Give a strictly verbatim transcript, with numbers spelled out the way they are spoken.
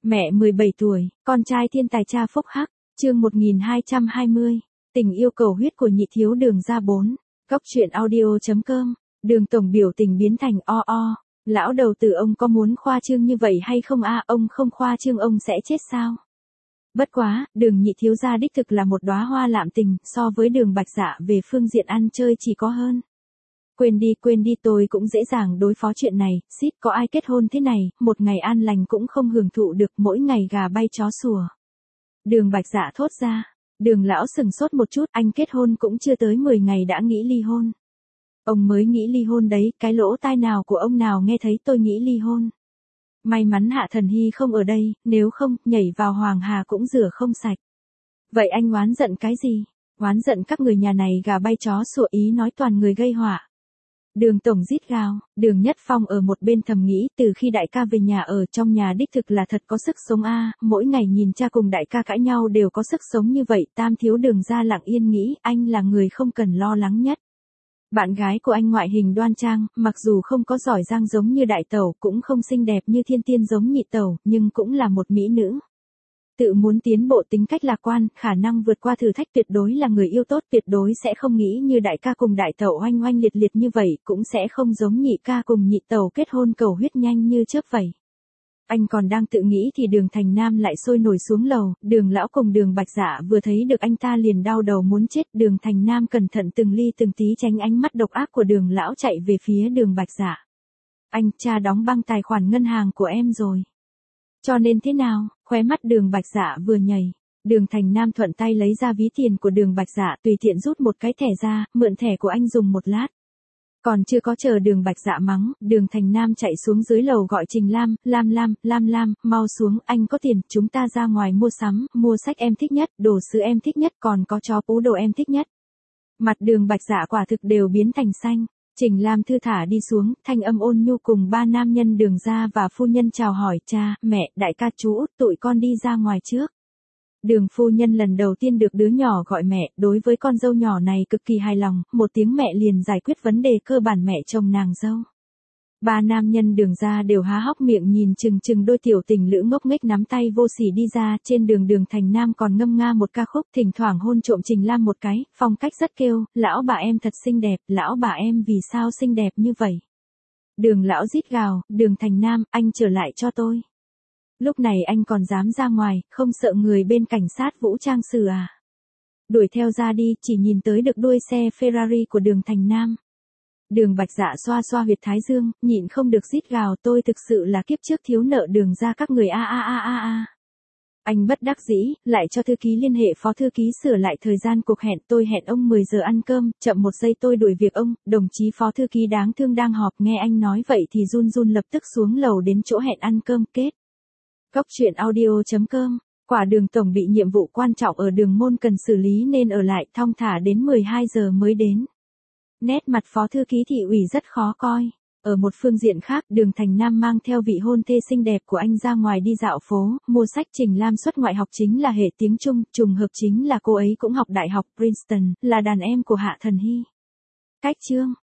Mẹ mười bảy tuổi, con trai thiên tài cha phúc hắc, chương một nghìn hai trăm hai mươi, tình yêu cầu huyết của nhị thiếu Đường gia bốn, góc truyện audio.com, Đường tổng biểu tình biến thành o o, lão đầu tử ông có muốn khoa trương như vậy hay không a? Ông không khoa trương ông sẽ chết sao? Bất quá, Đường nhị thiếu gia đích thực là một đóa hoa lạm tình, so với Đường Bạch Dạ về phương diện ăn chơi chỉ có hơn. Quên đi quên đi tôi cũng dễ dàng đối phó chuyện này, xít có ai kết hôn thế này, một ngày an lành cũng không hưởng thụ được, mỗi ngày gà bay chó sủa. Đường Bạch Dạ thốt ra. Đường lão sừng sốt một chút, anh kết hôn cũng chưa tới mười ngày đã nghĩ ly hôn. Ông mới nghĩ ly hôn đấy, cái lỗ tai nào của ông nào nghe thấy tôi nghĩ ly hôn. May mắn Hạ Thần Hy không ở đây, nếu không, nhảy vào Hoàng Hà cũng rửa không sạch. Vậy anh oán giận cái gì? Oán giận các người nhà này gà bay chó sủa, ý nói toàn người gây họa. Đường tổng rít gào, Đường Nhất Phong ở một bên thầm nghĩ, từ khi đại ca về nhà ở trong nhà đích thực là thật có sức sống a, mỗi ngày nhìn cha cùng đại ca cãi nhau đều có sức sống như vậy, tam thiếu Đường gia lặng yên nghĩ, anh là người không cần lo lắng nhất. Bạn gái của anh ngoại hình đoan trang, mặc dù không có giỏi giang giống như đại tẩu, cũng không xinh đẹp như thiên tiên giống nhị tẩu, nhưng cũng là một mỹ nữ. Tự muốn tiến bộ, tính cách lạc quan, khả năng vượt qua thử thách, tuyệt đối là người yêu tốt, tuyệt đối sẽ không nghĩ như đại ca cùng đại tẩu oanh oanh liệt liệt như vậy, cũng sẽ không giống nhị ca cùng nhị tẩu kết hôn cầu huyết nhanh như chớp vậy. Anh còn đang tự nghĩ thì Đường Thành Nam lại sôi nổi xuống lầu, Đường lão cùng Đường Bạch Dạ vừa thấy được anh ta liền đau đầu muốn chết, Đường Thành Nam cẩn thận từng ly từng tí tránh ánh mắt độc ác của Đường lão chạy về phía Đường Bạch Dạ. Anh, cha đóng băng tài khoản ngân hàng của em rồi. Cho nên thế nào? Khóe mắt Đường Bạch Dạ vừa nhảy. Đường Thành Nam thuận tay lấy ra ví tiền của Đường Bạch Dạ, tùy tiện rút một cái thẻ ra, mượn thẻ của anh dùng một lát. Còn chưa có chờ Đường Bạch Dạ mắng, Đường Thành Nam chạy xuống dưới lầu gọi Trình Lam, Lam Lam, Lam Lam, mau xuống, anh có tiền, chúng ta ra ngoài mua sắm, mua sách em thích nhất, đồ sứ em thích nhất, còn có chó pú đồ em thích nhất. Mặt Đường Bạch Dạ quả thực đều biến thành xanh. Trình Lam thư thả đi xuống, thanh âm ôn nhu cùng ba nam nhân Đường gia và phu nhân chào hỏi, cha, mẹ, đại ca chú út, tụi con đi ra ngoài trước. Đường phu nhân lần đầu tiên được đứa nhỏ gọi mẹ, đối với con dâu nhỏ này cực kỳ hài lòng, một tiếng mẹ liền giải quyết vấn đề cơ bản mẹ chồng nàng dâu. Ba nam nhân Đường gia đều há hốc miệng nhìn chừng chừng đôi tiểu tình lữ ngốc nghếch nắm tay vô sỉ đi ra, trên đường Đường Thành Nam còn ngâm nga một ca khúc, thỉnh thoảng hôn trộm Trình Lam một cái, phong cách rất kêu, lão bà em thật xinh đẹp, lão bà em vì sao xinh đẹp như vậy. Đường lão rít gào, Đường Thành Nam, anh trở lại cho tôi. Lúc này anh còn dám ra ngoài, không sợ người bên cảnh sát vũ trang xử à? Đuổi theo ra đi, chỉ nhìn tới được đuôi xe Ferrari của Đường Thành Nam. Đường Bạch Dạ xoa xoa huyệt thái dương, nhịn không được rít gào, tôi thực sự là kiếp trước thiếu nợ Đường gia các người a a a a a. Anh bất đắc dĩ, lại cho thư ký liên hệ phó thư ký sửa lại thời gian cuộc hẹn, tôi hẹn ông mười giờ ăn cơm, chậm một giây tôi đuổi việc ông, đồng chí phó thư ký đáng thương đang họp, nghe anh nói vậy thì run run lập tức xuống lầu đến chỗ hẹn ăn cơm, kết. Góc truyện audio.com, quả Đường tổng bị nhiệm vụ quan trọng ở Đường môn cần xử lý nên ở lại, thong thả đến mười hai giờ mới đến. Nét mặt phó thư ký thị ủy rất khó coi. Ở một phương diện khác, Đường Thành Nam mang theo vị hôn thê xinh đẹp của anh ra ngoài đi dạo phố, mua sách. Trình Lam xuất ngoại học chính là hệ tiếng Trung, trùng hợp chính là cô ấy cũng học đại học Princeton, là đàn em của Hạ Thần Hy. Cách chương,